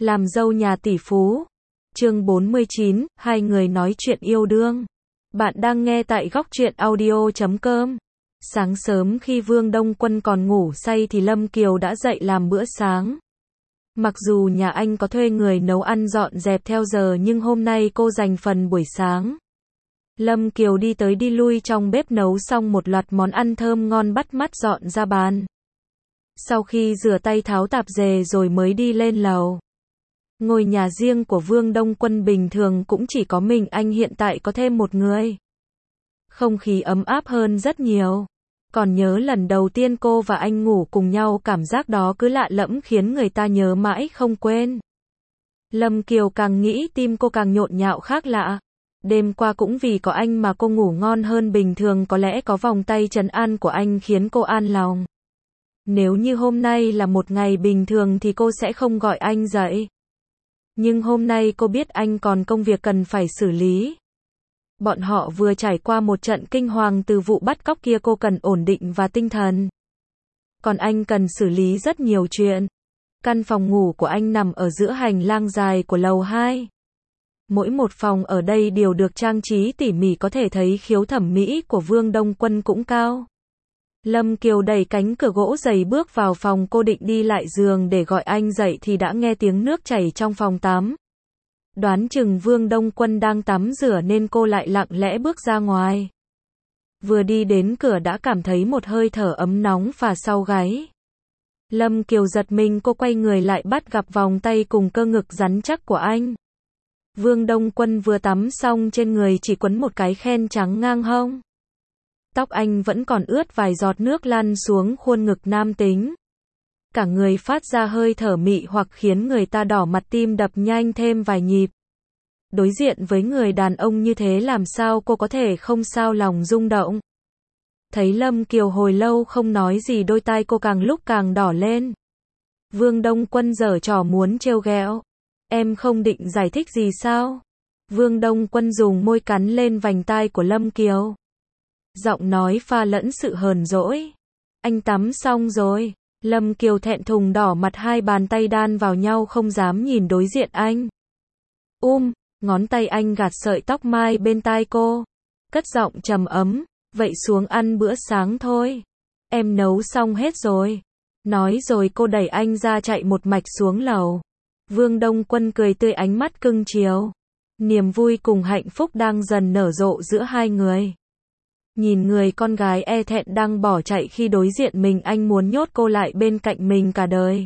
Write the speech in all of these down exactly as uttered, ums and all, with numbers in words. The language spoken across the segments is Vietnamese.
Làm dâu nhà tỷ phú. Chương bốn mươi chín, hai người nói chuyện yêu đương. Bạn đang nghe tại góc truyện audio chấm com. Sáng sớm khi Vương Đông Quân còn ngủ say thì Lâm Kiều đã dậy làm bữa sáng. Mặc dù nhà anh có thuê người nấu ăn dọn dẹp theo giờ nhưng hôm nay cô dành phần buổi sáng. Lâm Kiều đi tới đi lui trong bếp nấu xong một loạt món ăn thơm ngon bắt mắt dọn ra bàn. Sau khi rửa tay tháo tạp dề rồi mới đi lên lầu. Ngôi nhà riêng của Vương Đông Quân bình thường cũng chỉ có mình anh, hiện tại có thêm một người. Không khí ấm áp hơn rất nhiều. Còn nhớ lần đầu tiên cô và anh ngủ cùng nhau, cảm giác đó cứ lạ lẫm khiến người ta nhớ mãi không quên. Lâm Kiều càng nghĩ tim cô càng nhộn nhạo khác lạ. Đêm qua cũng vì có anh mà cô ngủ ngon hơn bình thường, có lẽ có vòng tay trấn an của anh khiến cô an lòng. Nếu như hôm nay là một ngày bình thường thì cô sẽ không gọi anh dậy. Nhưng hôm nay cô biết anh còn công việc cần phải xử lý. Bọn họ vừa trải qua một trận kinh hoàng từ vụ bắt cóc kia, cô cần ổn định và tinh thần. Còn anh cần xử lý rất nhiều chuyện. Căn phòng ngủ của anh nằm ở giữa hành lang dài của lầu hai. Mỗi một phòng ở đây đều được trang trí tỉ mỉ, có thể thấy khiếu thẩm mỹ của Vương Đông Quân cũng cao. Lâm Kiều đẩy cánh cửa gỗ dày bước vào phòng, cô định đi lại giường để gọi anh dậy thì đã nghe tiếng nước chảy trong phòng tắm. Đoán chừng Vương Đông Quân đang tắm rửa nên cô lại lặng lẽ bước ra ngoài. Vừa đi đến cửa đã cảm thấy một hơi thở ấm nóng phả sau gáy. Lâm Kiều giật mình, cô quay người lại bắt gặp vòng tay cùng cơ ngực rắn chắc của anh. Vương Đông Quân vừa tắm xong, trên người chỉ quấn một cái khen trắng ngang hông. Tóc anh vẫn còn ướt vài giọt nước lăn xuống khuôn ngực nam tính. Cả người phát ra hơi thở mị hoặc khiến người ta đỏ mặt, tim đập nhanh thêm vài nhịp. Đối diện với người đàn ông như thế làm sao cô có thể không sao lòng rung động. Thấy Lâm Kiều hồi lâu không nói gì, đôi tai cô càng lúc càng đỏ lên. Vương Đông Quân giở trò muốn trêu ghẹo. Em không định giải thích gì sao? Vương Đông Quân dùng môi cắn lên vành tai của Lâm Kiều. Giọng nói pha lẫn sự hờn dỗi. Anh tắm xong rồi. Lâm Kiều thẹn thùng đỏ mặt, hai bàn tay đan vào nhau không dám nhìn đối diện anh. Um, ngón tay anh gạt sợi tóc mai bên tai cô. Cất giọng trầm ấm, vậy xuống ăn bữa sáng thôi. Em nấu xong hết rồi. Nói rồi cô đẩy anh ra chạy một mạch xuống lầu. Vương Đông Quân cười tươi, ánh mắt cưng chiều. Niềm vui cùng hạnh phúc đang dần nở rộ giữa hai người. Nhìn người con gái e thẹn đang bỏ chạy khi đối diện mình, anh muốn nhốt cô lại bên cạnh mình cả đời.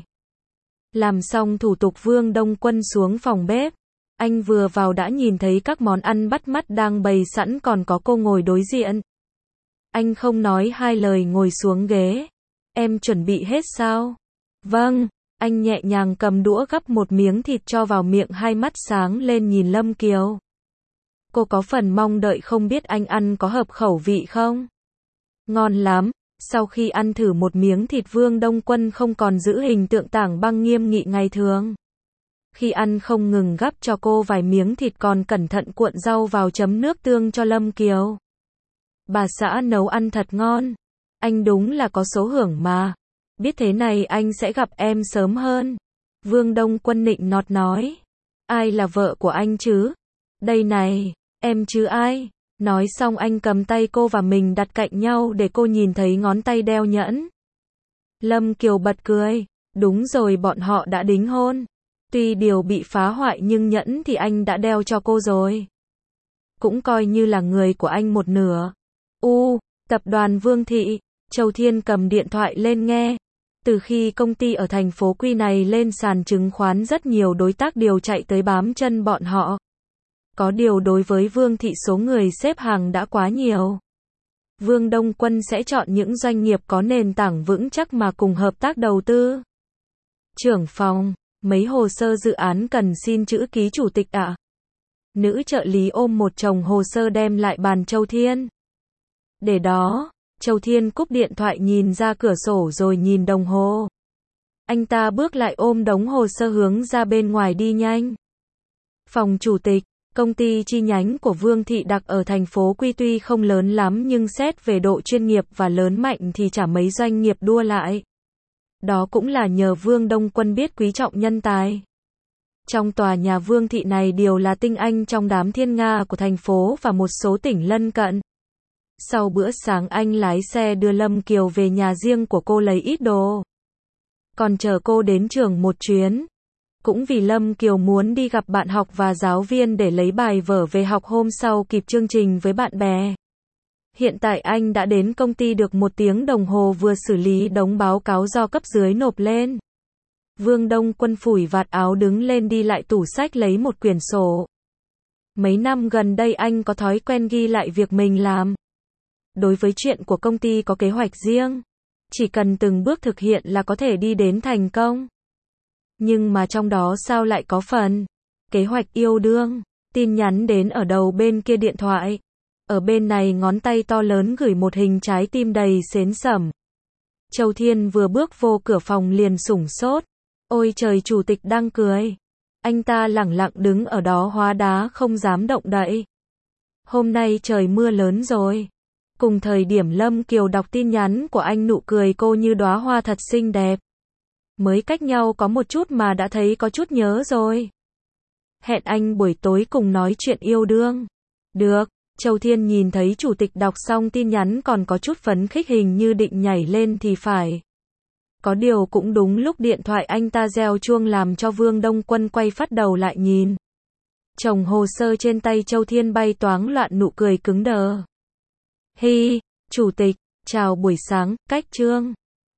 Làm xong thủ tục, Vương Đông Quân xuống phòng bếp. Anh vừa vào đã nhìn thấy các món ăn bắt mắt đang bày sẵn, còn có cô ngồi đối diện. Anh không nói hai lời ngồi xuống ghế. Em chuẩn bị hết sao? Vâng. Anh nhẹ nhàng cầm đũa gắp một miếng thịt cho vào miệng, hai mắt sáng lên nhìn Lâm Kiều. Cô có phần mong đợi, không biết anh ăn có hợp khẩu vị không? Ngon lắm. Sau khi ăn thử một miếng thịt, Vương Đông Quân không còn giữ hình tượng tảng băng nghiêm nghị ngày thường. Khi ăn không ngừng gắp cho cô vài miếng thịt, còn cẩn thận cuộn rau vào chấm nước tương cho Lâm Kiều. Bà xã nấu ăn thật ngon. Anh đúng là có số hưởng mà. Biết thế này anh sẽ gặp em sớm hơn. Vương Đông Quân nịnh nọt nói. Ai là vợ của anh chứ? Đây này, em chứ ai? Nói xong anh cầm tay cô và mình đặt cạnh nhau để cô nhìn thấy ngón tay đeo nhẫn. Lâm Kiều bật cười. Đúng rồi, bọn họ đã đính hôn. Tuy điều bị phá hoại nhưng nhẫn thì anh đã đeo cho cô rồi. Cũng coi như là người của anh một nửa. U, tập đoàn Vương Thị. Châu Thiên cầm điện thoại lên nghe. Từ khi công ty ở thành phố Quy này lên sàn chứng khoán, rất nhiều đối tác đều chạy tới bám chân bọn họ. Có điều đối với Vương Thị, số người xếp hàng đã quá nhiều. Vương Đông Quân sẽ chọn những doanh nghiệp có nền tảng vững chắc mà cùng hợp tác đầu tư. Trưởng phòng, mấy hồ sơ dự án cần xin chữ ký chủ tịch ạ. Nữ trợ lý ôm một chồng hồ sơ đem lại bàn Châu Thiên. Để đó. Châu Thiên cúp điện thoại, nhìn ra cửa sổ rồi nhìn đồng hồ. Anh ta bước lại ôm đống hồ sơ hướng ra bên ngoài đi nhanh. Phòng chủ tịch, công ty chi nhánh của Vương Thị đặt ở thành phố Quy tuy không lớn lắm nhưng xét về độ chuyên nghiệp và lớn mạnh thì chả mấy doanh nghiệp đua lại. Đó cũng là nhờ Vương Đông Quân biết quý trọng nhân tài. Trong tòa nhà Vương thị này đều là tinh anh trong đám thiên nga của thành phố và một số tỉnh lân cận. Sau bữa sáng anh lái xe đưa Lâm Kiều về nhà riêng của cô lấy ít đồ. Còn chờ cô đến trường một chuyến. Cũng vì Lâm Kiều muốn đi gặp bạn học và giáo viên để lấy bài vở về học hôm sau kịp chương trình với bạn bè. Hiện tại anh đã đến công ty được một tiếng đồng hồ vừa xử lý đống báo cáo do cấp dưới nộp lên. Vương Đông Quân phủi vạt áo đứng lên đi lại tủ sách lấy một quyển sổ. Mấy năm gần đây anh có thói quen ghi lại việc mình làm. Đối với chuyện của công ty có kế hoạch riêng. Chỉ cần từng bước thực hiện là có thể đi đến thành công. Nhưng mà trong đó sao lại có phần kế hoạch yêu đương. Tin nhắn đến ở đầu bên kia điện thoại. Ở bên này ngón tay to lớn gửi một hình trái tim đầy xến xẩm. Châu Thiên vừa bước vô cửa phòng liền sửng sốt. Ôi trời, chủ tịch đang cười. Anh ta lẳng lặng đứng ở đó hóa đá không dám động đậy. Hôm nay trời mưa lớn rồi. Cùng thời điểm Lâm Kiều đọc tin nhắn của anh, nụ cười cô như đóa hoa thật xinh đẹp. Mới cách nhau có một chút mà đã thấy có chút nhớ rồi. Hẹn anh buổi tối cùng nói chuyện yêu đương. Được. Châu Thiên nhìn thấy chủ tịch đọc xong tin nhắn còn có chút phấn khích, hình như định nhảy lên thì phải. Có điều cũng đúng lúc điện thoại anh ta reo chuông làm cho Vương Đông Quân quay phát đầu lại nhìn. Chồng hồ sơ trên tay Châu Thiên bay toáng loạn, nụ cười cứng đờ. Hi, chủ tịch, chào buổi sáng, cách trương.